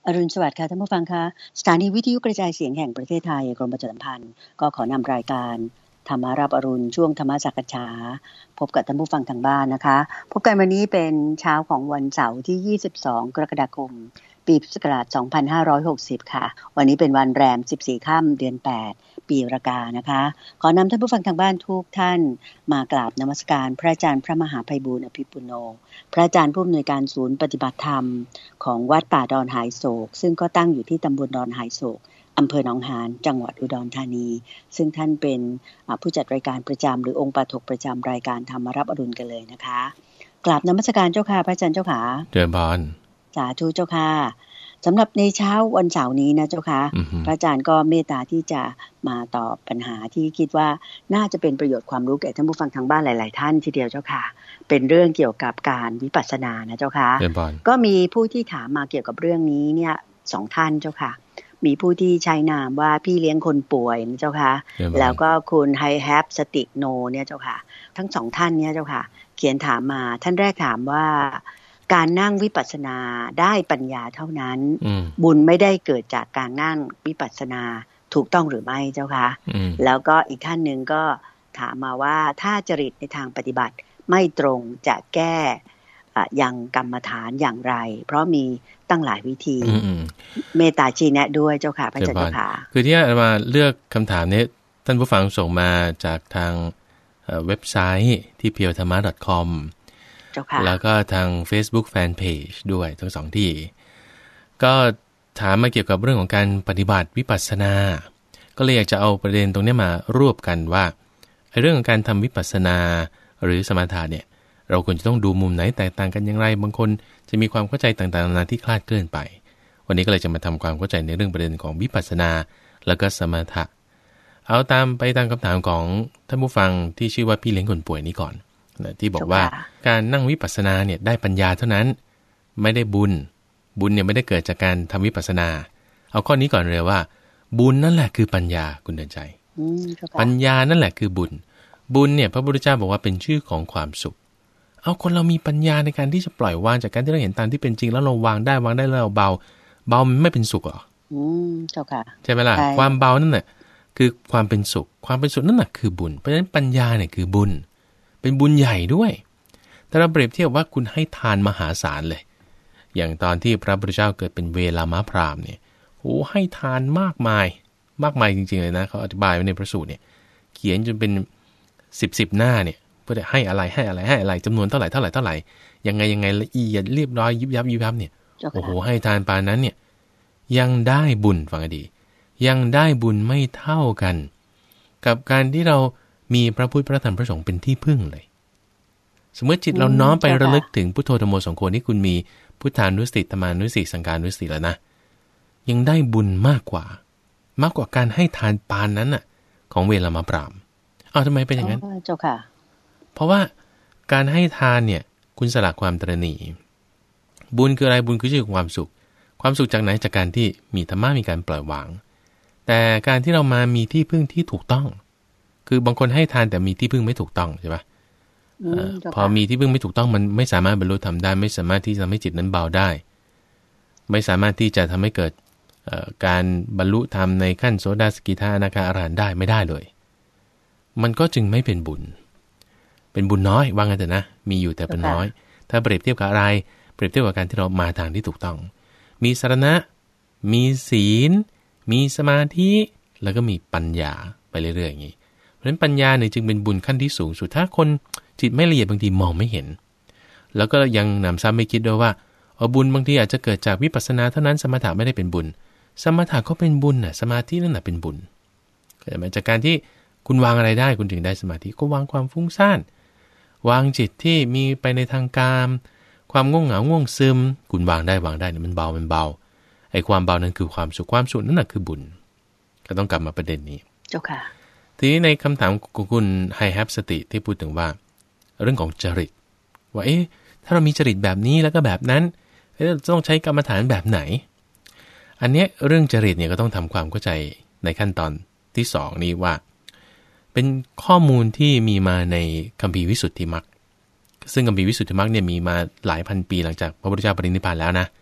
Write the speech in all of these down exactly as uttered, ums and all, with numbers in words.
อรุณสวัสดิ์ค่ะท่านผู้ฟังคะสถานีวิทยุกระจายเสียงแห่งประเทศไทยกรมประชาสัมพันธ์ก็ขอนำรายการธรรมารับอรุณช่วงธรรมจักรฉาพบกับท่านผู้ฟังทางบ้านนะคะพบกันวันนี้เป็นเช้าของวันเสาร์ที่ยี่สิบสองกรกฎาคมปีพุทธศักราชสองพันห้าร้อยหกสิบค่ะวันนี้เป็นวันแรมสิบสี่ค่ำเดือนแปดปีรากานะคะขอนำท่านผู้ฟังทางบ้านทุกท่านมากราบนมัสการพระอาจารย์พระมหาไพบูลย์อภิปุโนพระอาจารย์ผู้อำนวยการศูนย์ปฏิบัติธรรมของวัดป่าดอนหายโศกซึ่งก็ตั้งอยู่ที่ตำบลดอนหายโศกอำเภอหนองหานจังหวัดอุดรธานีซึ่งท่านเป็นผู้จัดรายการประจำหรือองค์ปาฐกประจำรายการธรรมรับอรุณกันเลยนะคะกราบนมัสการเจ้าค่ะพระอาจารย์เจ้าค่ะเจริญพรสาธุเจ้าค่ะสำหรับในเช้าวันเสาร์นี้นะเจ้าค่ะ mm-hmm. พระอาจารย์ก็เมตตาที่จะมาตอบปัญหาที่คิดว่าน่าจะเป็นประโยชน์ความรู้แก่ท่านผู้ฟังทางบ้านหลายๆท่านทีเดียวเจ้าค่ะเป็นเรื่องเกี่ยวกับการวิปัสสนานะเจ้าค่ะก็มีผู้ที่ถามมาเกี่ยวกับเรื่องนี้เนี่ยสองท่านเจ้าค่ะมีผู้ที่ใช้นามว่าพี่เลี้ยงคนป่วยนะเจ้าค่ะแล้วก็คุณไฮแฮปสติโนเนี่ยเจ้าค่ะทั้งสองท่านเนี่ยเจ้าค่ะเขียนถามมาท่านแรกถามว่าการนั่งวิปัสสนาได้ปัญญาเท่านั้นบุญไม่ได้เกิดจากการนั่งวิปัสสนาถูกต้องหรือไม่เจ้าคะแล้วก็อีกท่านหนึ่งก็ถามมาว่าถ้าจริตในทางปฏิบัติไม่ตรงจะแก้ยังกรรมฐานอย่างไรเพราะมีตั้งหลายวิธีเมตตาชี้แนะด้วยเจ้าค่ะพระเจ้าค่ะคือที่อามาเลือกคำถามนี้ท่านผู้ฟังส่งมาจากทางเว็บไซต์ที่ เพียวธรรมะ ดอท คอมแล้วก็ทาง Facebook Fanpage ด้วยทั้งสองที่ก็ถามมาเกี่ยวกับเรื่องของการปฏิบัติวิปัสสนาก็เลยอยากจะเอาประเด็นตรงนี้มารวบกันว่าเรื่องของการทำวิปัสสนาหรือสมถะเนี่ยเราควรจะต้องดูมุมไหนแตกต่างกันอย่างไรบางคนจะมีความเข้าใจต่างๆนานาที่คลาดเคลื่อนไปวันนี้ก็เลยจะมาทำความเข้าใจในเรื่องประเด็นของวิปัสสนาแล้วก็สมถะเอาตามไปตามคำถามของท่านผู้ฟังที่ชื่อว่าพี่เลี้ยงคนป่วยนี้ก่อนที่บอกว่าการนั่งวิปัสสนาเนี่ยได้ปัญญาเท่านั้นไม่ได้บุญบุญเนี่ยไม่ได้เกิดจากการทำวิปัสสนาเอาข้อนี้ก่อนเลยว่าบุญนั่นแหละคือปัญญาคุณเดินใจปัญญานั่นแหละคือบุญบุญเนี่ยพระพุทธเจ้าบอกว่าเป็นชื่อของความสุขเอาคนเรามีปัญญาในการที่จะปล่อยวางจากการที่เราเห็นตามที่เป็นจริงแล้วเราวางได้วางได้แล้วเราเบาเบามันไม่เป็นสุขหรออืมเจ้าค่ะใช่ไหมล่ะความเบานั่นแหละคือความเป็นสุขความเป็นสุขนั่นแหละคือบุญเพราะฉะนั้นปัญญาเนี่ยคือบุญเป็นบุญใหญ่ด้วยแต่เราเปรียบเทียบว่าคุณให้ทานมหาศาลเลยอย่างตอนที่พระพุทธเจ้าเกิดเป็นเวลามะพราหมณ์เนี่ยโอ้ให้ทานมากมายมากมายจริงๆเลยนะเขาอธิบายไว้ในพระสูตรเนี่ยเขียนจนเป็นสิบสิบหน้าเนี่ยเพื่อให้อะไรให้อะไรให้อะไรจำนวนเท่าไหร่เท่าไหร่เท่าไหร่ยังไงยังไงละเอียดเรียบร้อยยิบยับยิบยับเนี่ยโอ้โหให้ทานปานนั้นเนี่ยยังได้บุญฟังให้ดียังได้บุญไม่เท่ากันกับการที่เรามีพระพุทธพระธรรมพระสงฆ์เป็นที่พึ่งเลยสมมติจิตเราน้อมไประลึกถึงพุทโธธัมโมสังโฆที่คุณมีพุทธานุสติธรรมานุสติสังฆานุสติแล้วนะยังได้บุญมากกว่ามากกว่าการให้ทานปานนั้นน่ะของเวลามะพราหมณ์อ้าวทำไมเป็นอย่างนั้นเจ้าค่ะเพราะว่าการให้ทานเนี่ยคุณสละความตระหนี่บุญคืออะไรบุญคือชื่อความสุขความสุขจากไหนจากการที่มีธรรมะมีการปล่อยวางแต่การที่เรามามีที่พึ่งที่ถูกต้องคือบางคนให้ทานแต่มีที่พึ่งไม่ถูกต้องใช่ปะพอมีที่พึ่งไม่ถูกต้องมันไม่สามารถบรรลุธรรมได้ไม่สามารถที่จะทำให้จิตนั้นเบาได้ไม่สามารถที่จะทำให้เกิดการบรรลุธรรมในขั้นโสดาสกิทาอนาคาอรหันต์ได้ไม่ได้เลยมันก็จึงไม่เป็นบุญเป็นบุญน้อยว่างั้นแต่นะมีอยู่แต่เป็นน้อยถ้าเปรียบเทียบกับอะไรเปรียบเทียบกับการที่เรามาทางที่ถูกต้องมีสรณะมีศีลมีสมาธิแล้วก็มีปัญญาไปเรื่อยๆอย่างนี้เพราะฉะนั้นปัญญาเนี่ยจึงเป็นบุญขั้นที่สูงสุดถ้าคนจิตไม่ละเอียดบางทีมองไม่เห็นแล้วก็ยังนำซ้ำไม่คิดด้วยว่าเอาบุญบางทีอาจจะเกิดจากวิปัสสนาเท่านั้นสมถะไม่ได้เป็นบุญสมถะก็เป็นบุญน่ะสมาธินั่นน่ะเป็นบุญเกิดมาจากการที่คุณวางอะไรได้คุณถึงได้สมาธิก็วางความฟุ้งซ่านวางจิตที่มีไปในทางกามความง่วงเหงาง่วงซึมคุณวางได้วางได้เนี่ยมันเบามันเบาไอ้ความเบานั้นคือความสุขความสุขนั่นน่ะคือบุญก็ต้องกลับมาประเด็นนี้เจ้าค่ะทีนี้ในคำถามของคุณไฮแฮปสติที่พูดถึงว่าเรื่องของจริตว่าเอ๊ะถ้าเรามีจริตแบบนี้แล้วก็แบบนั้นจะต้องใช้กรรมฐานแบบไหนอันเนี้ยเรื่องจริตเนี่ยก็ต้องทำความเข้าใจในขั้นตอนที่สองนี้ว่าเป็นข้อมูลที่มีมาในคัมภีร์วิสุทธิมรรคซึ่งคัมภีร์วิสุทธิมรรคเนี่ยมีมาหลายพันปีหลังจากพระพุทธเจ้าปรินิพพานแล้วนะ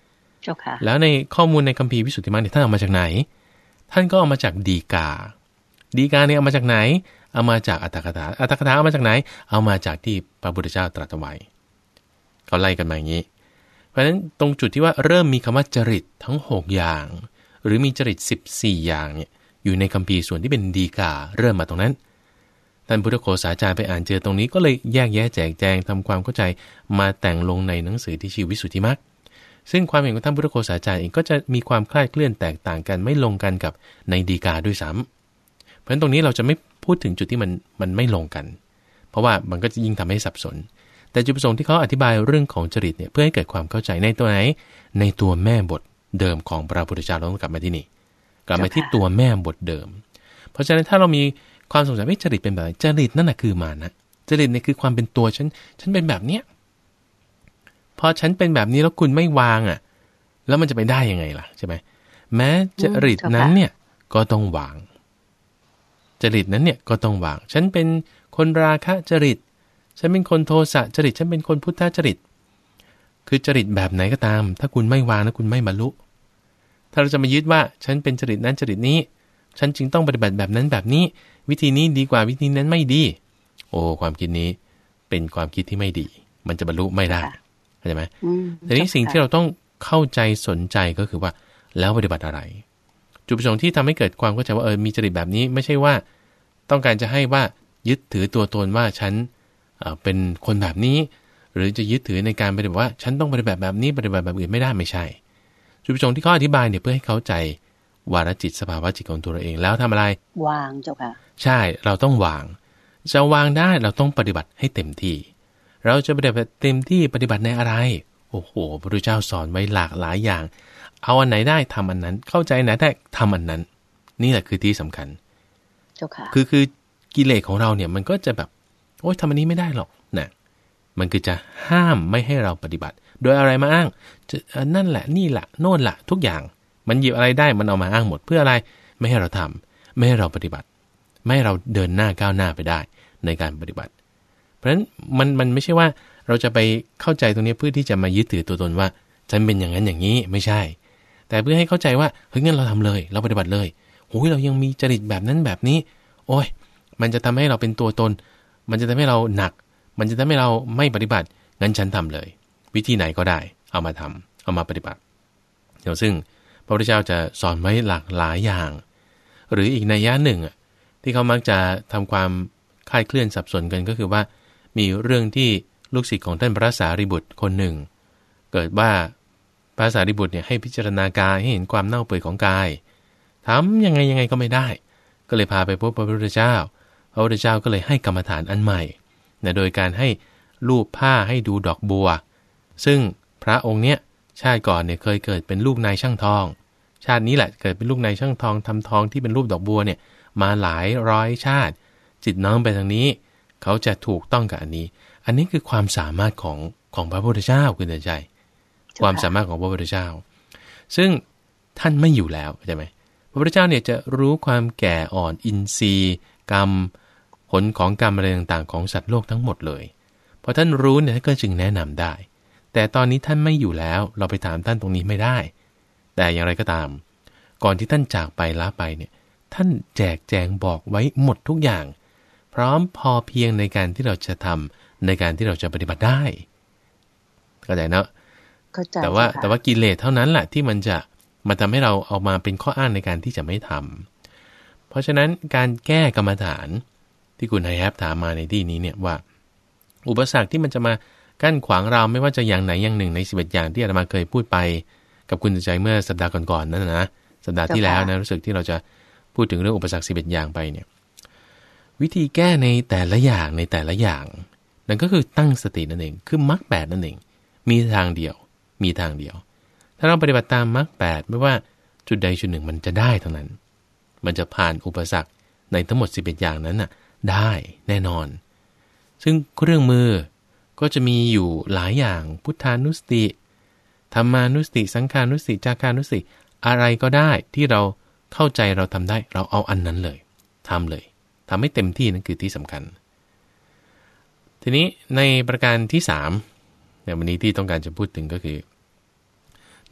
แล้วในข้อมูลในคัมภีร์วิสุทธิมรรคเนี่ยท่านเอามาจากไหนท่านก็เอามาจากดีกาดีกาเนี่ยเอามาจากไหนเอามาจากอัตถกถาอัตถกถาเอามาจากไหนเอามาจากที่พระพุทธเจ้าตรัสไว้เขาไล่กันมาอย่างนี้เพราะฉะนั้นตรงจุดที่ว่าเริ่มมีคำว่าจริตทั้งหกอย่างหรือมีจริตสิบสี่อย่างเนี่ยอยู่ในคัมภีร์ส่วนที่เป็นดีกาเริ่มมาตรงนั้นท่านพุทธโฆษาจารย์ไปอ่านเจอตรงนี้ก็เลยแยกแยะแจกแจงทำความเข้าใจมาแต่งลงในหนังสือที่ชื่อวิสุทธิมรรคซึ่งความเห็นของท่านพุทธโฆษาจารย์เองก็จะมีความคลาดเคลื่อนแตกต่างกันไม่ลงกันกับในดีกาด้วยซ้ำเพราะฉะนั้นตรงนี้เราจะไม่พูดถึงจุดที่มันมันไม่ลงกันเพราะว่ามันก็จะยิ่งทำให้สับสนแต่จุดประสงค์ที่เขาอธิบายเรื่องของจริตเนี่ยเพื่อให้เกิดความเข้าใจในตัวไหนในตัวแม่บทเดิมของพระพุทธเจ้าเราต้องกลับมาที่นี่กลับมาที่ตัวแม่บทเดิมเพราะฉะนั้นถ้าเรามีความสงสัยว่าจริตเป็นแบบไหนจริตนั่นแหะคือมานะจริตเนี่ยคือความเป็นตัวฉันฉันเป็นแบบเนี้ยพอฉันเป็นแบบนี้แล้วคุณไม่วางอ่ะแล้วมันจะไปได้ยังไงล่ะใช่ไหมแม้จริตนั้นเนี่ยก็ต้องวางจริตนั้นเนี่ยก็ต้องวางฉันเป็นคนราคะจริตฉันเป็นคนโทสะจริตฉันเป็นคนพุทธจริตคือจริตแบบไหนก็ตามถ้าคุณไม่วางนะคุณไม่บรรลุถ้าเราจะมายึดว่าฉันเป็นจริตนั้นจริตนี้ฉันจึงต้องปฏิบัติแบบนั้นแบบนี้วิธีนี้ดีกว่าวิธีนั้นไม่ดีโอ้ความคิดนี้เป็นความคิดที่ไม่ดีมันจะบรรลุไม่ได้เข้าใจไหมทีนี้สิ่งที่เราต้องเข้าใจสนใจก็คือว่าแล้วปฏิบัติอะไรจุดประสงค์ที่ทำให้เกิดความเข้าใจว่าเออมีจริตแบบนี้ไม่ใช่ว่าต้องการจะให้ว่ายึดถือตัวตนว่าฉันเป็นคนแบบนี้หรือจะยึดถือในการปฏิบัติว่าฉันต้องปฏิบัติแบบนี้ปฏิบัติแบบอื่นไม่ได้ไม่ใช่จุดประสงค์ที่เขาอธิบายเนี่ยเพื่อให้เข้าใจวาระจิตสภาวะจิตของตัวเราเองแล้วทำอะไรวางเจ้าค่ะใช่เราต้องวางจะวางได้เราต้องปฏิบัติให้เต็มที่เราจะปฏิบัติเต็มที่ปฏิบัติในอะไรโอ้โหพระพุทธเจ้าสอนไว้หลากหลายอย่างเอาอันไหนได้ทำอันนั้นเข้าใจไหนได้ทำอันนั้นนี่แหละคือที่สำคัญเจ้าค่ะคือคือกิเลสของเราเนี่ยมันก็จะแบบโอ๊ยทำอันนี้ไม่ได้หรอกนะมันคือจะห้ามไม่ให้เราปฏิบัติโดยอะไรมาอ้างจะนั่นแหละนี่แหละโน่นแหละทุกอย่างมันหยิบอะไรได้มันเอามาอ้างหมดเพื่ออะไรไม่ให้เราทำไม่ให้เราปฏิบัติไม่ให้เราเดินหน้าก้าวหน้าไปได้ในการปฏิบัติเพราะฉะนั้นมันมันไม่ใช่ว่าเราจะไปเข้าใจตรงนี้เพื่อที่จะมายึดถือตัวตนว่าฉันเป็นอย่างนั้นอย่างนี้ไม่ใช่แต่เพื่อให้เข้าใจว่าเฮ้ยงั้นเราทำเลยเราปฏิบัติเลยโอ้ยเรายังมีจริตแบบนั้นแบบนี้โอ้ยมันจะทำให้เราเป็นตัวตนมันจะทำให้เราหนักมันจะทำให้เราไม่ปฏิบัติงั้นฉันทำเลยวิธีไหนก็ได้เอามาทำเอามาปฏิบัติเดี๋ยวซึ่งพระพุทธเจ้าจะสอนไว้หลากหลายอย่างหรืออีกนัยยะหนึ่งอ่ะที่เขามักจะทำความคลาดเคลื่อนสับสนกันก็คือว่ามีเรื่องที่ลูกศิษย์ของท่านพระสารีบุตรคนหนึ่งเกิดว่าพระสารีบุตรเนี่ยให้พิจารณากายให้เห็นความเน่าเปื่อยของกายทำยังไงยังไงก็ไม่ได้ก็เลยพาไปพบพระพุทธเจ้าพระพุทธเจ้าก็เลยให้กรรมฐานอันใหม่นะโดยการให้ลูบผ้าให้ดูดอกบัวซึ่งพระองค์เนี้ยชาติก่อนเนี่ยเคยเกิดเป็นลูกนายช่างทองชาตินี้แหละเกิดเป็นลูกนายช่างทองทำทองที่เป็นรูปดอกบัวเนี่ยมาหลายร้อยชาติจิตน้อมไปทางนี้เขาจะถูกต้องกับอันนี้อันนี้คือความสามารถของของพระพุทธเจ้าคุณเตือนใจความสามารถของพระพุทธเจ้าซึ่งท่านไม่อยู่แล้วใช่ไหมพระพุทธเจ้าเนี่ยจะรู้ความแก่อ่อนอินทรีย์กรรมผลของกรรมอะไรต่างๆของสัตว์โลกทั้งหมดเลยพอท่านรู้เนี่ยท่านก็จึงแนะนำได้แต่ตอนนี้ท่านไม่อยู่แล้วเราไปถามท่านตรงนี้ไม่ได้แต่อย่างไรก็ตามก่อนที่ท่านจากไปลาไปเนี่ยท่านแจกแจงบอกไว้หมดทุกอย่างพร้อมพอเพียงในการที่เราจะทำในการที่เราจะปฏิบัติได้เข้าใจเนาะแต่ว่าแต่ว่ากิเลสเท่านั้นแหละที่มันจะมาทำให้เราเอามาเป็นข้ออ้างในการที่จะไม่ทำเพราะฉะนั้นการแก้กรรมฐานที่คุณไฮแฮปถามมาในที่นี้เนี่ยว่าอุปสรรคที่มันจะมากั้นขวางเราไม่ว่าจะอย่างไหนอย่างหนึ่งในสิบเอ็ดอย่างที่อาตมาเคยพูดไปกับคุณใจเมื่อสัปดาห์ก่อนๆนั่นนะสัปดาห์ที่แล้วนะรู้สึกที่เราจะพูดถึงเรื่องอุปสรรคสิบเอ็ดอย่างไปเนี่ยวิธีแก้ในแต่ละอย่างในแต่ละอย่างนั่นก็คือตั้งสตินั่นเองคือมรรคแปดนั่นเองมีทางเดียวมีทางเดียวถ้าเราปฏิบัติตามมรรคแปดไม่ว่าจุดใดจุดหนึ่งมันจะได้ทั้งนั้นมันจะผ่านอุปสรรคในทั้งหมดสิบเอ็ดอย่างนั้นน่ะได้แน่นอนซึ่งเครื่องมือก็จะมีอยู่หลายอย่างพุทธานุสติธรรมานุสติสังขานุสติจาคานุสติอะไรก็ได้ที่เราเข้าใจเราทำได้เราเอาอันนั้นเลยทำเลยทำให้เต็มที่นั่นคือที่สำคัญทีนี้ในประการที่สามในวันนี้ที่ต้องการจะพูดถึงก็คือ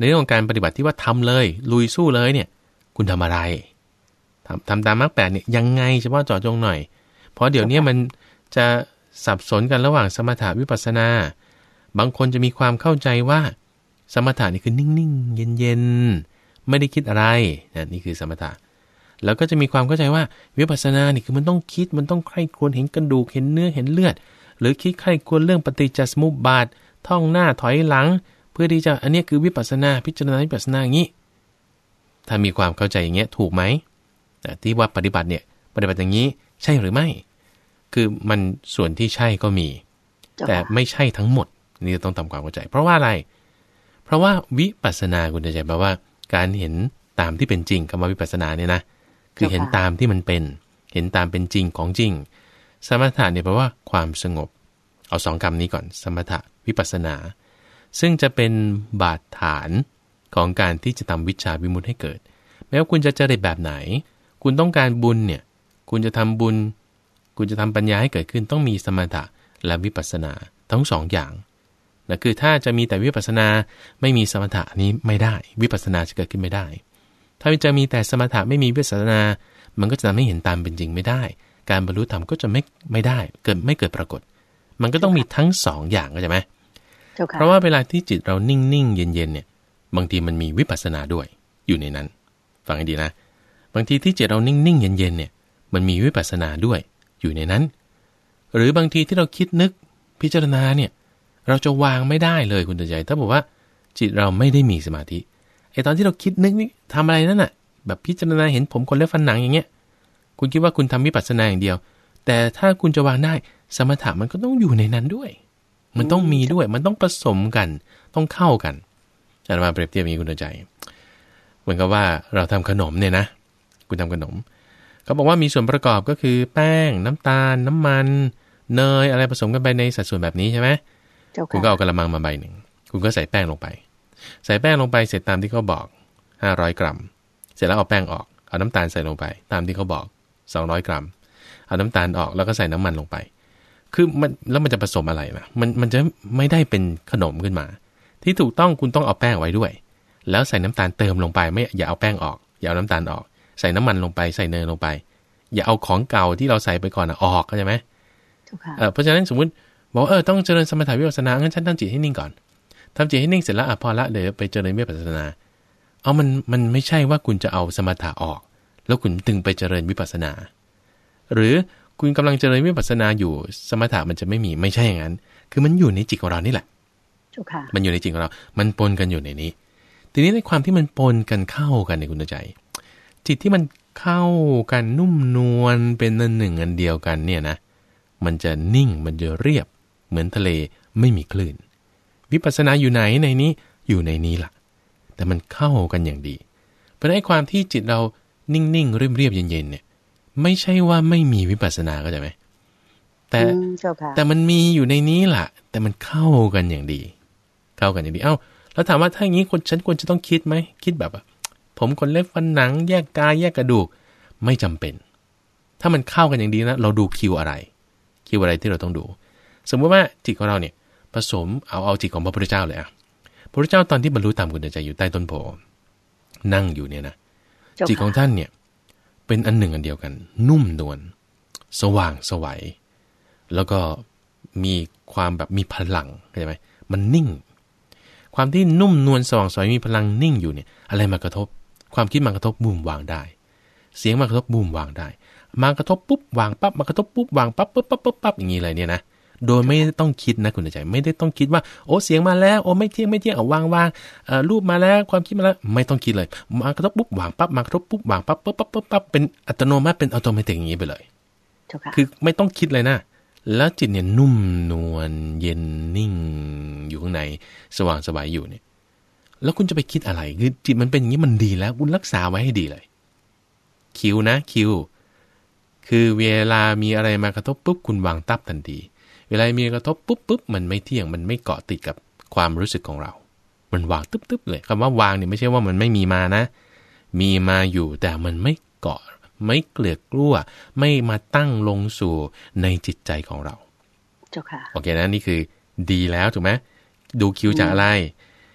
ในเรื่องของการปฏิบัติที่ว่าทำเลยลุยสู้เลยเนี่ยคุณทำอะไรทำทำตามมรรคแปดเนี่ยยังไงเฉพาะเจาะจงหน่อยเพราะเดี๋ยวนี้มันจะสับสนกันระหว่างสมถะวิปัสสนาบางคนจะมีความเข้าใจว่าสมถะนี่คือนิ่งๆเย็นๆไม่ได้คิดอะไรนะนี่คือสมถะแล้วก็จะมีความเข้าใจว่าวิปัสสนานี่คือมันต้องคิดมันต้องใคร่ครวญเห็นกระดูกเห็นเนื้อเห็นเลือดหรือคิดใคร่ครวญเรื่องปฏิจจสมุปบาทท่องหน้าถอยหลังเพื่อที่จะอันนี้คือวิปัสสนาพิจารณาวิปัสสนาอย่างนี้ถ้ามีความเข้าใจอย่างเงี้ยถูกไหมที่ว่าปฏิบัติเนี่ยปฏิบัติอย่างนี้ใช่หรือไม่คือมันส่วนที่ใช่ก็มีแต่ไม่ใช่ทั้งหมดนี่ต้องทำความเข้าใจเพราะว่าอะไรเพราะว่าวิปัสสนาคุณจะใจแปลว่าการเห็นตามที่เป็นจริงคำว่าวิปัสสนาเนี่ยนะคือเห็นตามที่มันเป็นเห็นตามเป็นจริงของจริงสมถะเนี่ยแปลว่าความสงบเอาสองคำนี้ก่อนสมถะวิปัสสนาซึ่งจะเป็นบาดฐานของการที่จะทำวิชาวิมุตติให้เกิดแม้ว่าคุณจะเจริญแบบไหนคุณต้องการบุญเนี่ยคุณจะทำบุญคุณจะทำปัญญาให้เกิดขึ้นต้องมีสมถะและวิปัสสนาทั้งสองอย่างนะคือถ้าจะมีแต่วิปัสสนาไม่มีสมถะนี้ไม่ได้วิปัสสนาจะเกิดขึ้นไม่ได้ถ้าจะมีแต่สมถะไม่มีวิปัสสนามันก็จะทำให้เห็นตามเป็นจริงไม่ได้การบรรลุธรรมก็จะไม่ไม่ได้เกิดไม่เกิดปรากฏมันก็ต้องมีทั้งสองอย่างเข้าใจไหมเพราะว่าเวลาที่จิตเรานิ่งๆเย็นๆเนี่ยบางทีมันมีวิปัสสนาด้วยอยู่ในนั้นฟังให้ดีนะบางทีที่จิตเรานิ่งๆเย็นๆเนี่ยมันมีวิปัสสนาด้วยอยู่ในนั้นหรือบางทีที่เราคิดนึกพิจารณาเนี่ยเราจะวางไม่ได้เลยคุณใจใจถ้าบอกว่าจิตเราไม่ได้มีสมาธิไอตอนที่เราคิดนึกนี่ทำอะไรนั่นน่ะแบบพิจารณาเห็นผมคนเล็บฟันหนังอย่างเงี้ยคุณคิดว่าคุณทำวิปัสสนาอย่างเดียวแต่ถ้าคุณจะวางได้สมถะมันก็ต้องอยู่ในนั้นด้วยมันต้องมีด้วยมันต้องผสมกันต้องเข้ากันอาจารย์มาเปรียบเทียบอย่างนี้คุณใจเหมือนกับว่าเราทำขนมเนี่ยนะคุณทำขนมเขาบอกว่ามีส่วนประกอบก็คือแป้งน้ำตาลน้ำมันเนยอะไรผสมกันไปในสัดส่วนแบบนี้ใช่ไหมคุณก็เอากระมังมาใบหนึ่งคุณก็ใส่แป้งลงไปใส่แป้งลงไปเสร็จตามที่เขาบอกห้าร้อยกรัมเสร็จแล้วเอาแป้งออกเอาน้ำตาลใส่ลงไปตามที่เขาบอกสองร้อยกรัมเอาน้ำตาลออกแล้วก็ใส่น้ำมันลงไปคือมันแล้วมันจะผสมอะไรนะมันมันจะไม่ได้เป็นขนมขึ้นมาที่ถูกต้องคุณต้องเอาแป้งไว้ด้วยแล้วใส่น้ำตาลเติมลงไปไม่อย่าเอาแป้งออกอย่าเอาน้ำตาลออกใส่น้ำมันลงไปใส่เนยลงไปอย่าเอาของเก่าที่เราใส่ไปก่อนออกเข้าใจไหมเออเพราะฉะนั้นสมมุติบอกเออต้องเจริญสมถะวิปัสสนางั้นฉันตั้งจิตให้นิ่งก่อนทำจิตให้นิ่งเสร็จแล้วอ่ะพอละเดี๋ยวไปเจริญวิปัสสนาเอามันมันไม่ใช่ว่าคุณจะเอาสมถะออกแล้วคุณตึงไปเจริญวิปัสสนาหรือคุณกำลังเจริญวิปัสสนาอยู่สมถะมันจะไม่มีไม่ใช่อย่างนั้นคือมันอยู่ในจิตของเรานี่แหละมันอยู่ในจิตของเรามันปนกันอยู่ในนี้ทีนี้ในความที่มันปนกันเข้ากันในคุณใจจิตที่มันเข้ากันนุ่มนวลเป็นอันหนึ่งอันเดียวกันเนี่ยนะมันจะนิ่งมันจะเรียบเหมือนทะเลไม่มีคลื่นวิปัสสนาอยู่ไหนในนี้อยู่ในนี้ล่ะแต่มันเข้ากันอย่างดีเพราะในความที่จิตเรานิ่งๆเรียบๆเย็นๆเนี่ยไม่ใช่ว่าไม่มีวิปัสสนาเข้าใจไหมแต่แต่มันมีอยู่ในนี้ล่ะแต่มันเข้ากันอย่างดีเข้ากันอย่างดีเอ้าแล้วถามว่าถ้าอย่างนี้คนฉันควรจะต้องคิดไหมคิดแบบผมคนเล็บฟันหนังแยกกายแยกกระดูกไม่จำเป็นถ้ามันเข้ากันอย่างดีนะเราดูคิวอะไรคิวอะไรที่เราต้องดูสมมติว่าจิตของเราเนี่ยผสมเอาเอาจิตของพระพุทธเจ้าเลยอะพระพุทธเจ้าตอนที่บรรลุธรรมคุณใจอยู่ใต้ต้นโพนั่งอยู่เนี่ยนะจิตของท่านเนี่ยเป็นอันหนึ่งอันเดียวกันนุ่มนวลสว่างสวัยแล้วก็มีความแบบมีพลังเข้าใจไหมมันนิ่งความที่นุ่มนวลสว่างสวยมีพลังนิ่งอยู่เนี่ยอะไรมากระทบความคิดมากระทบบูมวางได้เสียงมากระทบบูมวางได้มากระทบปุ๊บวางปั๊บมากระทบปุ๊บวางปั๊บปุ๊บปั๊บปุ๊บปั๊บอย่างนี้เลยเนี่ยนะโดยไม่ต้องคิดนะคุณใจไม่ได้ต้องคิดว่าโอ้เสียงมาแล้วโอ้ไม่เที่ยงไม่เที่ยงเอาวางวางเอ่อรูปมาแล้วความคิดมาแล้วไม่ต้องคิดเลยมากระทบปุ๊บวางปั๊บมากระทบปุ๊บวางปั๊บปุ๊บปั๊บปุ๊บปั๊บเป็นอัตโนมัติเป็นอัตโนมัติอย่างนี้ไปเลยคือไม่ต้องคิดเลยนะแล้วจิตเนี่ยนุ่มนวลเย็นนิ่งอยู่ข้างในสว่างสบายอยู่เนี่ยแล้วคุณจะไปคิดอะไรคือจิตมันเป็นอย่างนี้มันดีแล้วคุณรักษาไว้ให้ดีเลยคิวนะคิวคือเวลามีอะไรมากระทบปุ๊บคุณวางตับทันทีเวลามีกระทบปุ๊บปุ๊บมันไม่เที่ยงมันไม่เกาะติดกับความรู้สึกของเรามันวางตึ๊บตึ๊บเลยคำว่าวางเนี่ยไม่ใช่ว่ามันไม่มีมานะมีมาอยู่แต่มันไม่เกาะไม่เกลือกกลั้วไม่มาตั้งลงสู่ในจิตใจของเราเจ้าค่ะโอเคนะนี่คือดีแล้วถูกไหมดูคิวจากอะไร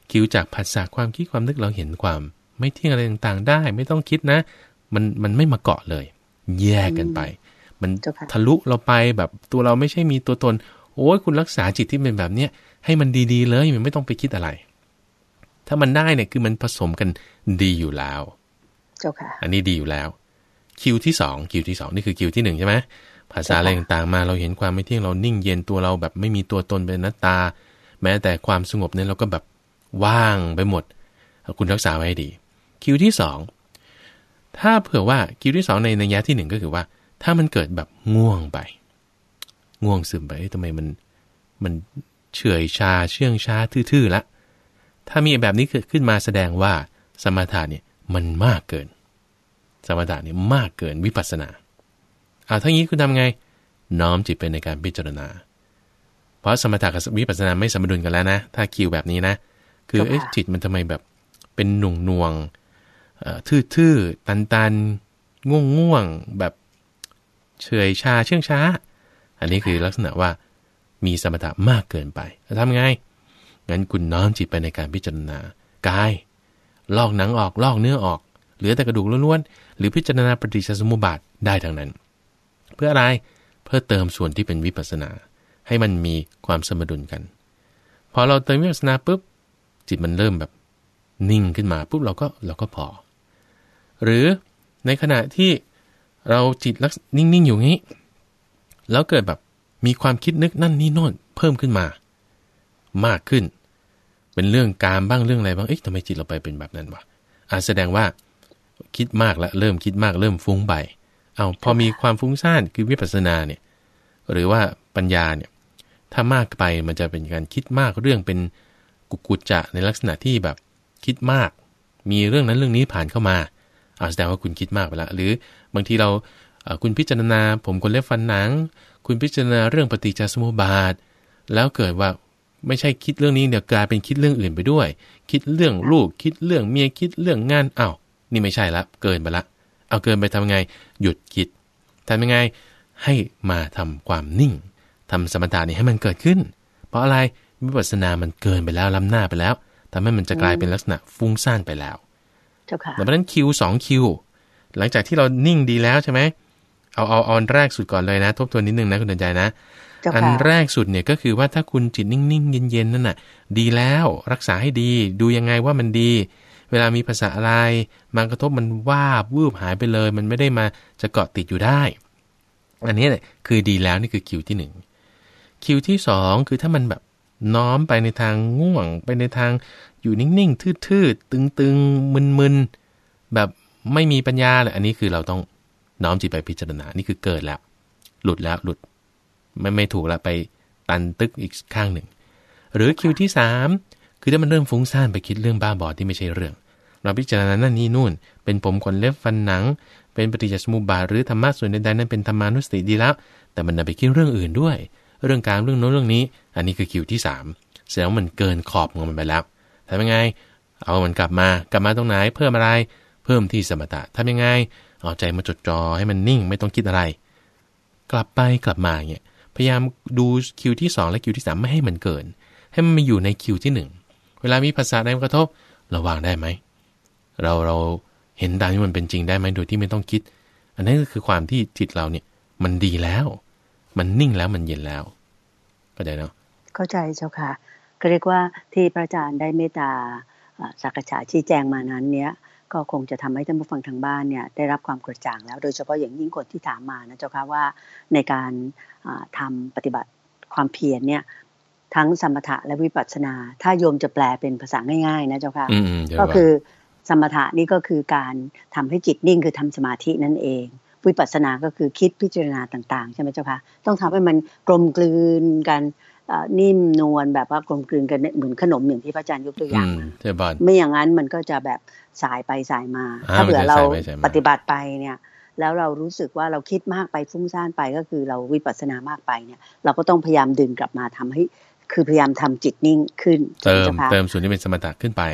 คิวจากผัสสะความคิดความนึกเราเห็นความไม่เที่ยงอะไรต่างๆได้ไม่ต้องคิดนะมันมันไม่มาเกาะเลยแยกกันไปมันทะลุเราไปแบบตัวเราไม่ใช่มีตัวตนโอ้ยคุณรักษาจิตที่เป็นแบบเนี้ยให้มันดีๆเลยมันไม่ต้องไปคิดอะไรถ้ามันได้เนี่ยคือมันผสมกันดีอยู่แล้วเจ้าค่ะอันนี้ดีอยู่แล้วคิวที่สองคิวที่สองนี่คือคิวที่หนึ่งใช่ไหมภาษาอะไรต่างๆมาเราเห็นความไม่เที่ยงเรานิ่งเย็นตัวเราแบบไม่มีตัวตนเป็นอนัตตาแม้แต่ความสงบเนี่ยเราก็แบบว่างไปหมดคุณรักษาไว้ให้ดีคิวที่สองถ้าเผื่อว่าคิวที่สองในนัยยะที่หนึ่งก็คือว่าถ้ามันเกิดแบบง่วงไปง่วงซึมไปทำไมมันมันเฉื่อยชาเชื่องช้าทื่อๆละถ้ามีแบบนี้เกิดขึ้นมาแสดงว่าสมถะเนี่ยมันมากเกินสมถะเนี่ยมากเกินวิปัสสนาอ่าถ้างี้คุณทำไงน้อมจิตไปในการพิจารณาเพราะสมถะกับวิปัสสนาไม่สมดุลกันแล้วนะถ้าคิวแบบนี้นะคือเอ๊ะจิตมันทำไมแบบเป็นหน่วงหน่วงทื่อๆตันๆง่วงๆแบบเฉยชาเชื่องช้าอันนี้คือลักษณะว่ามีสมถะมากเกินไปจะทำไงงั้นคุณน้อมจิตไปในการพิจารณากายลอกหนังออกลอกเนื้อออกเหลือแต่กระดูกล้วนๆหรือพิจารณาปฏิจจสมุปบาทได้ทั้งนั้นเพื่ออะไรเพื่อเติมส่วนที่เป็นวิปัสสนาให้มันมีความสมดุลกันพอเราเติมวิปัสสนาปุ๊บจิตมันเริ่มแบบนิ่งขึ้นมาปุ๊บเราก็เราก็พอหรือในขณะที่เราจิตลักษณะนิ่งๆอยู่งี้แล้วเกิดแบบมีความคิดนึกนั่นนี่โน่นเพิ่มขึ้นมามากขึ้นเป็นเรื่องการบ้างเรื่องอะไรบ้างเอ๊ะทำไมจิตเราไปเป็นแบบนั้นวะอ่ะแสดงว่าคิดมากแล้วเริ่มคิดมากเริ่มฟุ้งไปเอาพอมีความฟุ้งซ่านคือวิปัสสนาเนี่ยหรือว่าปัญญาเนี่ยถ้ามากไปมันจะเป็นการคิดมากเรื่องเป็นกุกุจจะในลักษณะที่แบบคิดมากมีเรื่องนั้นเรื่องนี้ผ่านเข้ามาเอาแสดงว่าคุณคิดมากไปแล้วหรือบางทีเราคุณพิจารณาผมคนเล็บฟันหนังคุณพิจารณาเรื่องปฏิจจสมุปบาทแล้วเกิดว่าไม่ใช่คิดเรื่องนี้เดี๋ยวกลายเป็นคิดเรื่องอื่นไปด้วยคิดเรื่องลูกคิดเรื่องเมียคิดเรื่องงานอ้าวนี่ไม่ใช่ละเกินไปละเอาเกินไปทำไงหยุดคิดทำยังไงให้มาทำความนิ่งทำสมถะนี่ให้มันเกิดขึ้นเพราะอะไรวิปัสสนามันเกินไปแล้วล้ำหน้าไปแล้วทำให้มันจะกลายเป็นลักษณะฟุ้งซ่านไปแล้วเจ้าค่ะดังนั้นคิวสองคิวหลังจากที่เรานิ่งดีแล้วใช่ไหมเอาเอาเอาอันแรกสุดก่อนเลยนะทบทวนนิดนึงนะคุณเดินใจนะอันแรกสุดเนี่ยก็คือว่าถ้าคุณจิตนิ่งๆเย็นๆนั่นน่ะดีแล้วรักษาให้ดีดูยังไงว่ามันดีเวลามีภาษาอะไรมากระทบมันวาบวืบหายไปเลยมันไม่ได้มาจะเกาะติดอยู่ได้อันนี้เนี่ยคือดีแล้วนี่คือคิวที่หนึ่งคิวที่สองคือถ้ามันแบบน้อมไปในทางง่วงไปในทางอยู่นิ่งๆทื่อๆตึงๆมึนๆแบบไม่มีปัญญาเลยอันนี้คือเราต้องน้อมจิตไปพิจารณานี่คือเกิดแล้วหลุดแล้วหลุดไม่ไม่ถูกแล้วไปตันตึกอีกข้างหนึ่งหรือคิวที่สามคือถ้ามันเริ่มฟุ้งซ่านไปคิดเรื่องบ้าบอที่ไม่ใช่เรื่องเราพิจารณานั่นนี่นู่นเป็นผมขนเล็บฟันหนังเป็นปฏิจจสมุปบาทหรือธรรมะส่วนใดๆนั้นเป็นธรรมานุสติดีแล้วแต่มันไปคิดเรื่องอื่นด้วยเรื่องการเรื่องโน้นเรื่องนี้อันนี้คือคิวที่สามแสดงว่ามันเกินขอบของมันไปแล้วทำยังไงเอามันกลับมากลับมาตรงไหนเพิ่มอะไรเพิ่มที่สมถะทำยังไงเอาใจมาจดจ่อให้มันนิ่งไม่ต้องคิดอะไรกลับไปกลับมาอย่างเงี้ยพยายามดูคิวที่สองและคิวที่สามไม่ให้มันเกินให้มันมาอยู่ในคิวที่หนึ่งเวลามีภาษาใดมากระทบเราวางได้ไหมเราเราเห็นตามที่มันเป็นจริงได้ไหมโดยที่ไม่ต้องคิดอันนั้นก็คือความที่จิตเราเนี่ยมันดีแล้วมันนิ่งแล้วมันเย็นแล้วเข้าใจเนาะเข้าใจเจ้าค่ะก็เรียกว่าที่พระอาจารย์ได้เมตตาสักษาชี้แจงมานั้นเนี้ยก็คงจะทำให้ท่านผู้ฟังทางบ้านเนี่ยได้รับความกระจ่างแล้วโดยเฉพาะอย่างยิ่งคนที่ถามมานะเจ้าค่ะว่าในการทำปฏิบัติความเพียรเนี่ยทั้งสมถะและวิปัสสนาถ้าโยมจะแปลเป็นภาษาง่ายๆนะเจ้าค่ะก็คือสมถะนี่ก็คือการทำให้จิตนิ่งคือทำสมาธินั่นเองวิปัสสนาก็คือคิดพิจารณาต่างๆใช่ไหมเจ้าค่ะต้องทำให้มันกลมกลืนกันนิ่มนวลแบบว่ากลมกลืนกันเหมือนขนมอย่างที่พระอาจารย์ยกตัวอย่างมาไม่อย่างนั้นมันก็จะแบบสายไปสายมาถ้าเผื่อเราปฏิบัติไปเนี่ยแล้วเรารู้สึกว่าเราคิดมากไปฟุ้งซ่านไปก็คือเราวิปัสสนามากไปเนี่ยเราก็ต้องพยายามดึงกลับมาทำให้คือพยายามทำจิตนิ่งขึ้นเติมเติมส่วนที่เป็นสมถะขึ้นไป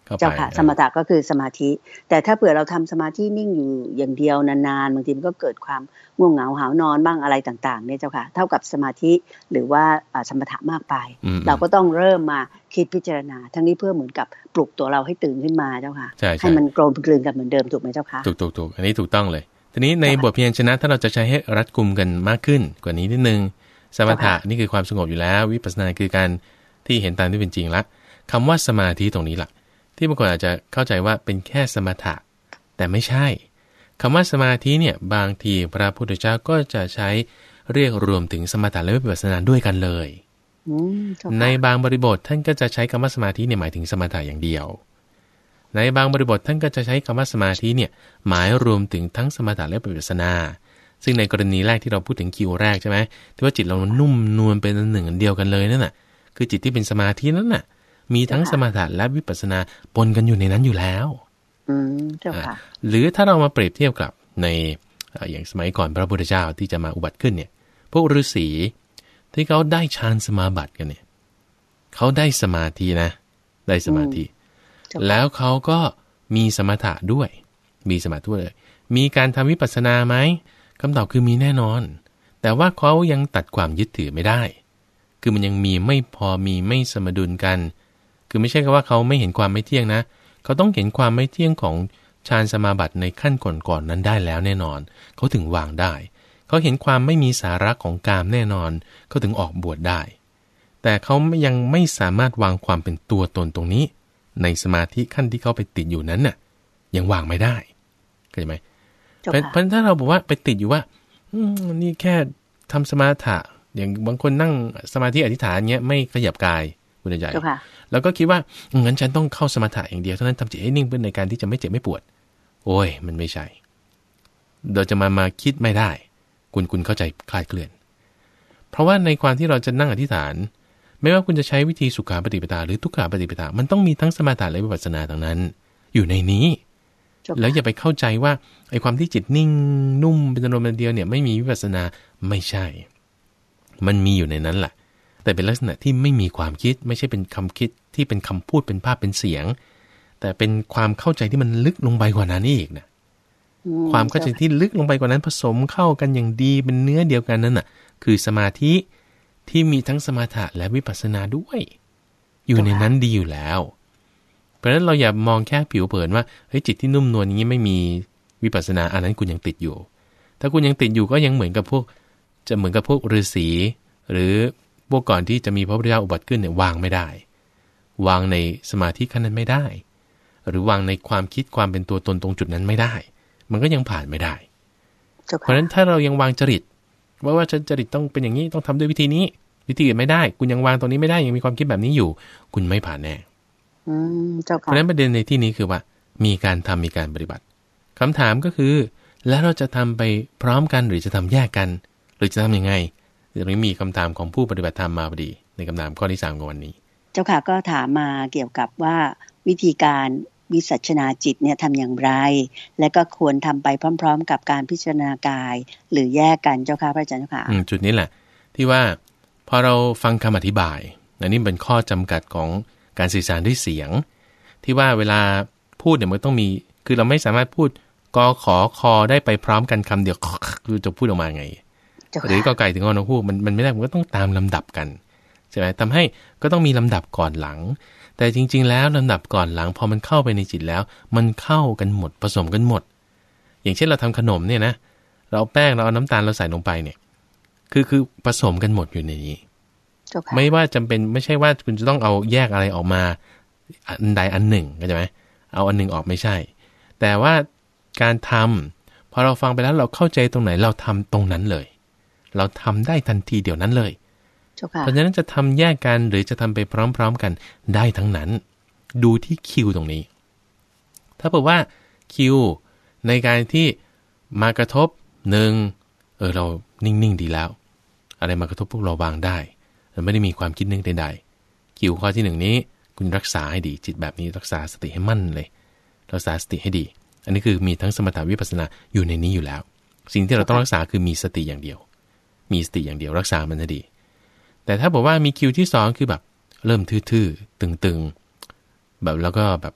เจ้าค่ะสมถะก็คือสมาธิแต่ถ้าเผื่อเราทำสมาธินิ่งอยู่อย่างเดียวนานๆบางทีมันก็เกิดความง่วงเหงาหาวนอนบ้างอะไรต่างๆเนี่ยเจ้าค่ะเท่ากับสมาธิหรือว่าสมถะมากไปเราก็ต้องเริ่มมาคิดพิจารณาทั้งนี้เพื่อเหมือนกับปลุกตัวเราให้ตื่นขึ้นมาเจ้าค่ะให้มันกลมกลืนกันเหมือนเดิมถูกไหมเจ้าค่ะถูกถูกถูกอันนี้ถูกต้องเลยทีนี้ในบทพยัญชนะถ้าเราจะใช้ให้รัดกุมกันมากขึ้นกว่านี้นิดนึงสมถะนี่คือความสงบอยู่แล้ววิปัสสนาคือการที่เห็นตามที่เป็นจริงละคำว่าสมาธิตรงนี้ล่ะที่บางคนอาจจะเข้าใจว่าเป็นแค่สมถะแต่ไม่ใช่คำว่าสมาธิเนี่ยบางทีพระพุทธเจ้าก็จะใช้เรียกรวมถึงสมถะและวิปัสสนาด้วยกันเลยในบางบริบทท่านก็จะใช้คำว่าสมาธิเนี่ยหมายถึงสมถะอย่างเดียวในบางบริบทท่านก็จะใช้คำว่าสมาธิเนี่ยหมายรวมถึงทั้งสมถะและวิปัสสนาซึ่งในกรณีแรกที่เราพูดถึงคิวแรกใช่ไหมที่ว่าจิตเรานุ่มนวลเป็นหนึ่งอันเดียวกันเลยนั่นน่ะคือจิตที่เป็นสมาธินั่นน่ะมีทั้งสมถะและวิปัสสนาปนกันอยู่ในนั้นอยู่แล้วอืมเจ้าค่ะหรือถ้าเรามาเปรียบเทียบกับในอย่างสมัยก่อนพระพุทธเจ้าที่จะมาอุบัติขึ้นเนี่ยพวกฤาษีที่เขาได้ฌานสมาบัติกันเนี่ยเขาได้สมาธินะได้สมาธิแล้วเขาก็มีสมถะด้วยมีสมาธิด้วยมีการทำวิปัสสนาไหมคำตอบคือมีแน่นอนแต่ว่าเขายังตัดความยึดถือไม่ได้คือมันยังมีไม่พอมีไม่สมดุลกันคือไม่ใช่แค่ว่าเขาไม่เห็นความไม่เที่ยงนะเขาต้องเห็นความไม่เที่ยงของฌานสมาบัติในขั้นก่อนๆนั้นได้แล้วแน่นอนเขาถึงวางได้เขาเห็นความไม่มีสาระของกามแน่นอนเขาถึงออกบวชได้แต่เขายังไม่สามารถวางความเป็นตัวตนตรงนี้ในสมาธิขั้นที่เขาไปติดอยู่นั้นน่ะยังวางไม่ได้เข้าใจไหมเพราะฉะนั้นถ้าเราบอกว่าไปติดอยู่ว่านี่แค่ทำสมาธิอย่างบางคนนั่งสมาธิอธิษฐานเงี้ยไม่ขยับกายคุณใจแล้วก็คิดว่างั้นฉันต้องเข้าสมาธิอย่างเดียวเท่านั้นทำจิตให้นิ่งเป็นในการที่จะไม่เจ็บไม่ปวดโอ้ยมันไม่ใช่เราจะมามาคิดไม่ได้คุณคุณเข้าใจคลาดเคลื่อนเพราะว่าในความที่เราจะนั่งอธิษฐานไม่ว่าคุณจะใช้วิธีสุขาปฏิปทาหรือทุกขาปฏิปทามันต้องมีทั้งสมาธิและวิปัสสนาทั้งนั้นอยู่ในนี้แล้วอย่าไปเข้าใจว่าไอ้ความที่จิตนิ่งนุ่มเป็นอารมณ์เดียวเนี่ยไม่มีวิปัสสนาไม่ใช่มันมีอยู่ในนั้นแหละแต่เป็นลักษณะที่ไม่มีความคิดไม่ใช่เป็นคำคิดที่เป็นคำพูดเป็นภาพเป็นเสียงแต่เป็นความเข้าใจที่มันลึกลงไปกว่านั้นอีกนะความเข้าใจที่ลึกลงไปกว่านั้นผสมเข้ากันอย่างดีเป็นเนื้อเดียวกันนั่นน่ะคือสมาธิที่มีทั้งสมถะและวิปัสสนาด้วยอยู่ในนั้นดีอยู่แล้วเพราะฉะนั้นเราอย่ามองแค่ผิวเผินว่าเฮ้ยจิตที่นุ่มนวลอย่างนี้ไม่มีวิปัสสนาอันนั้นคุณยังติดอยู่ถ้าคุณยังติดอยู่ก็ยังเหมือนกับพวกจะเหมือนกับพวกฤาษีหรือพวกก่อนที่จะมีพระพุทธเจ้าอุบัติขึ้นเนี่ยวางไม่ได้วางในสมาธิขั้นนั้นไม่ได้หรือวางในความคิดความเป็นตัวตนตรงจุดนั้นไม่ได้มันก็ยังผ่านไม่ได้เพราะฉะนั้นถ้าเรายังวางจริตว่าว่าจริตต้องเป็นอย่างนี้ต้องทำด้วยวิธีนี้วิธีอื่นไม่ได้คุณยังวางตรงนี้ไม่ได้ยังมีความคิดแบบนี้อยู่คุณไม่ผ่านแน่เพราะฉะนั้นประเด็นในที่นี้คือว่ามีการทำมีการปฏิบัติคำถามก็คือแล้วเราจะทำไปพร้อมกันหรือจะทำแยกกันหรือจะทำยังไงเดี๋ยวนี้มีคำถามของผู้ปฏิบัติธรรมมาพอดีในคำถามข้อที่สามของวันนี้เจ้าค่ะก็ถามมาเกี่ยวกับว่าวิธีการวิสัชนาจิตเนี่ยทำอย่างไรและก็ควรทำไปพร้อมๆกับการพิจารณากายหรือแยกกันเจ้าค่ะพระอาจารย์เจ้าค่ะจุดนี้แหละที่ว่าพอเราฟังคำอธิบายอันนี้เป็นข้อจำกัดของการสื่อสารด้วยเสียงที่ว่าเวลาพูดเนี่ยมันต้องมีคือเราไม่สามารถพูดกอขอคอได้ไปพร้อมกันคำเดียวคือจะพูดออกมาไงหรือกอไก่ถึงงอนคู่มันมันไม่ได้มันก็ต้องตามลำดับกันใช่ไหมทำให้ก็ต้องมีลำดับก่อนหลังแต่จริงๆแล้วลำดับก่อนหลังพอมันเข้าไปในจิตแล้วมันเข้ากันหมดผสมกันหมดอย่างเช่นเราทำขนมเนี่ยนะเราเอาแป้งเราเอาน้ำตาลเราใส่ลงไปเนี่ยคือคือผสมกันหมดอยู่ในนี้ไม่ว่าจำเป็นไม่ใช่ว่าคุณจะต้องเอาแยกอะไรออกมาอันใดอันหนึ่งเข้าใจไหมเอาอันหนึ่งออกไม่ใช่แต่ว่าการทำพอเราฟังไปแล้วเราเข้าใจตรงไหนเราทำตรงนั้นเลยเราทำได้ทันทีเดี๋ยวนั้นเลยเพราะฉะนั้นจะทำแยกกันหรือจะทำไปพร้อมๆกันได้ทั้งนั้นดูที่คิวตรงนี้ถ้าบอกว่าคิวในการที่มากระทบหนึ่งเออเรานิ่งๆดีแล้วอะไรมากระทบพวกเราวางได้เราไม่ได้มีความคิดนึกใดๆคิวข้อที่หนึ่งนี้คุณรักษาให้ดีจิตแบบนี้รักษาสติให้มั่นเลยรักษาสติให้ดีอันนี้คือมีทั้งสมถะวิปัสสนาอยู่ในนี้อยู่แล้วสิ่งที่เราต้องรักษาคือมีสติอย่างเดียวมีสติอย่างเดียวรักษามันให้ดีแต่ถ้าบอกว่ามีคิวที่สองคือแบบเริ่มทื่อๆตึงๆแบบแล้วก็แบบ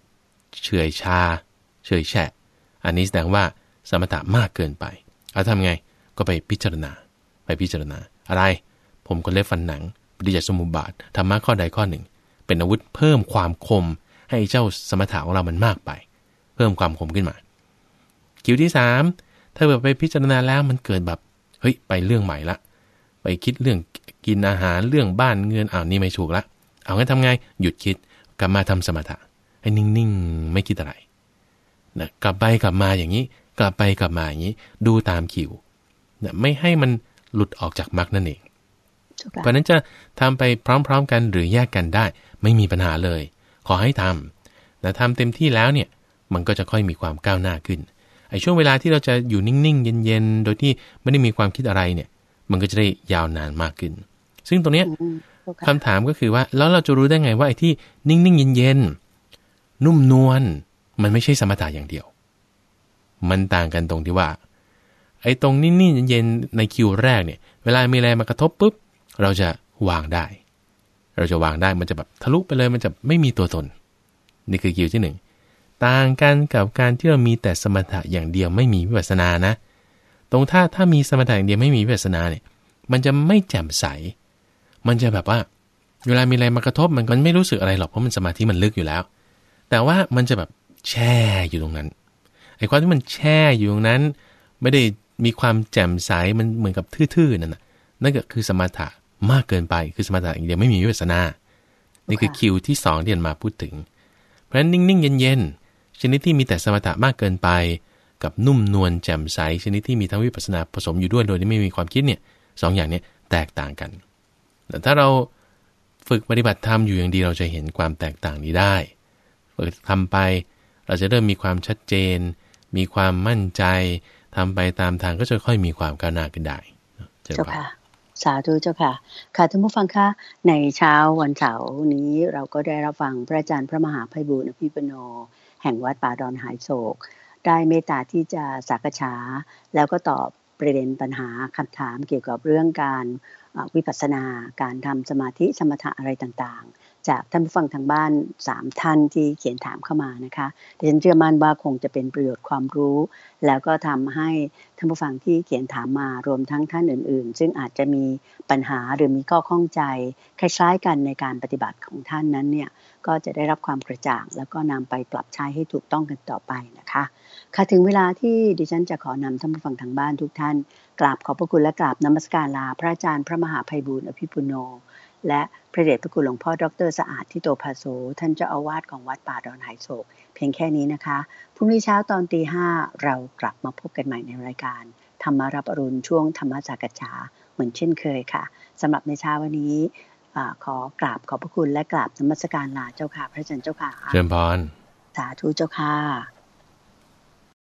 เฉื่อยชาเฉื่อยแฉะอันนี้แสดงว่าสมถะมากเกินไปเอาทำไงก็ไปพิจารณาไปพิจารณาอะไรผมก็เล็บฟันหนังปฏิจจสมุปบาทธรรมะข้อใดข้อหนึ่งเป็นอาวุธเพิ่มความคมให้เจ้าสมถะของเรามันมากไปเพิ่มความคมขึ้นมาคิวที่สามถ้าแบบไปพิจารณาแล้วมันเกิดแบบเฮ้ยไปเรื่องใหม่ละไปคิดเรื่องกินอาหารเรื่องบ้านเงินอ้าวนี่ไม่ถูกละเอางั้นทำไงหยุดคิดกลับมาทำสมถะให้นิ่งๆไม่คิดอะไรนะกลับไปกลับมาอย่างนี้กลับไปกลับมาอย่างนี้ดูตามคิวนะไม่ให้มันหลุดออกจากมรรคนั่นเองเพราะนั้นจะทำไปพร้อมๆกันหรือแยกกันได้ไม่มีปัญหาเลยขอให้ทำแต่ทำเต็มที่แล้วเนี่ยมันก็จะค่อยมีความก้าวหน้าขึ้นไอ้ช่วงเวลาที่เราจะอยู่นิ่งๆเย็นๆโดยที่ไม่ได้มีความคิดอะไรเนี่ยมันก็จะได้ยาวนานมากขึ้นซึ่งตรงนี้คำถามก็คือว่าแล้วเราจะรู้ได้ไงว่าไอ้ที่นิ่งๆเย็นๆนุ่มนวลมันไม่ใช่สมถะอย่างเดียวมันต่างกันตรงที่ว่าไอ้ตรงนิ่งๆเย็นๆในคิวแรกเนี่ยเวลามีอะไรมากระทบปุ๊บเราจะวางได้เราจะวางได้มันจะแบบทะลุไปเลยมันจะไม่มีตัวตนนี่คือคิวที่หนึ่งต่างกันกับการที่เรามีแต่สมถะอย่างเดียวไม่มีวิปัสสนานะตรงถ้าถ้ามีสมถะอย่างเดียวไม่มีวิปัสสนาเนี่ยมันจะไม่แจ่มใสมันจะแบบว่าเวลามีอะไรมากระทบมันก็ไม่รู้สึกอะไรหรอกเพราะมันสมาธิมันลึกอยู่แล้วแต่ว่ามันจะแบบแช่อยู่ตรงนั้นไอ้ความที่มันแช่อยู่ตรงนั้นไม่ได้มีความแจ่มใสมันเหมือนกับทื่อๆนั่นน่ะนั่นก็คือสมถะมากเกินไปคือสมถะอย่างเดียวไม่มีวิปัสสนานี่คือคิวที่สองที่เรามาพูดถึงเพราะฉะนั้นนิ่งๆเย็นๆชนิดที่มีแต่สมถะมากเกินไปกับนุ่มนวลแจ่มใสชนิดที่มีทั้งวิปัสสนาผสมอยู่ด้วยโดยที่ไม่มีความคิดเนี่ยสองอย่างนี้แตกต่างกันแต่ถ้าเราฝึกปฏิบัติธรรมอยู่อย่างดีเราจะเห็นความแตกต่างนี้ได้ฝึกทำไปเราจะเริ่มมีความชัดเจนมีความมั่นใจทำไปตามทางก็จะค่อยมีความก้าวหน้าขึ้นได้เจ้าค่ะสาธุเจ้าค่ะค่ะท่านผู้ฟังคะในเช้าวันเสาร์นี้เราก็ได้รับฟังพระอาจารย์พระมหาไพบูลย์อภิปุโนแห่งวัดป่าดอนหายโศกได้เมตตาที่จะสักษาแล้วก็ตอบประเด็นปัญหาคำถามเกี่ยวกับเรื่องการวิปัสสนาการทำสมาธิสมถะอะไรต่างๆจากท่านผู้ฟังทางบ้านสามท่านที่เขียนถามเข้ามานะคะดิฉันเชื่อมั่นว่าคงจะเป็นประโยชน์ความรู้แล้วก็ทำให้ท่านผู้ฟังที่เขียนถามมารวมทั้งท่านอื่นๆซึ่งอาจจะมีปัญหาหรือมีข้อข้องใจคล้ายๆกันในการปฏิบัติของท่านนั้นเนี่ยก็จะได้รับความกระจ่างแล้วก็นำไปปรับใช้ให้ถูกต้องกันต่อไปนะคะค่ะถึงเวลาที่ดิฉันจะขอนำท่านผู้ฟังทางบ้านทุกท่านกราบขอบพระคุณและกราบนมัสการลาพระอาจารย์พระมหาไพบูลย์อภิปุโนและพระเดชพระคุณหลวงพ่อดร.สะอาดทิโตภาโสท่านเจ้าอาวาสของวัดป่าดอนหายโศกเพียงแค่นี้นะคะพรุ่งนี้เช้าตอนตีห้าเรากลับมาพบกันใหม่ในรายการธรรมารับอรุณช่วงธรรมจักรฉาเหมือนเช่นเคยค่ะสำหรับในเช้าวันนี้ขอกราบขอบพระคุณและกราบนมัสการลาเจ้าค่ะพระอาจารย์เจ้าค่ะเชิญพรสาธุเจ้าค่ะ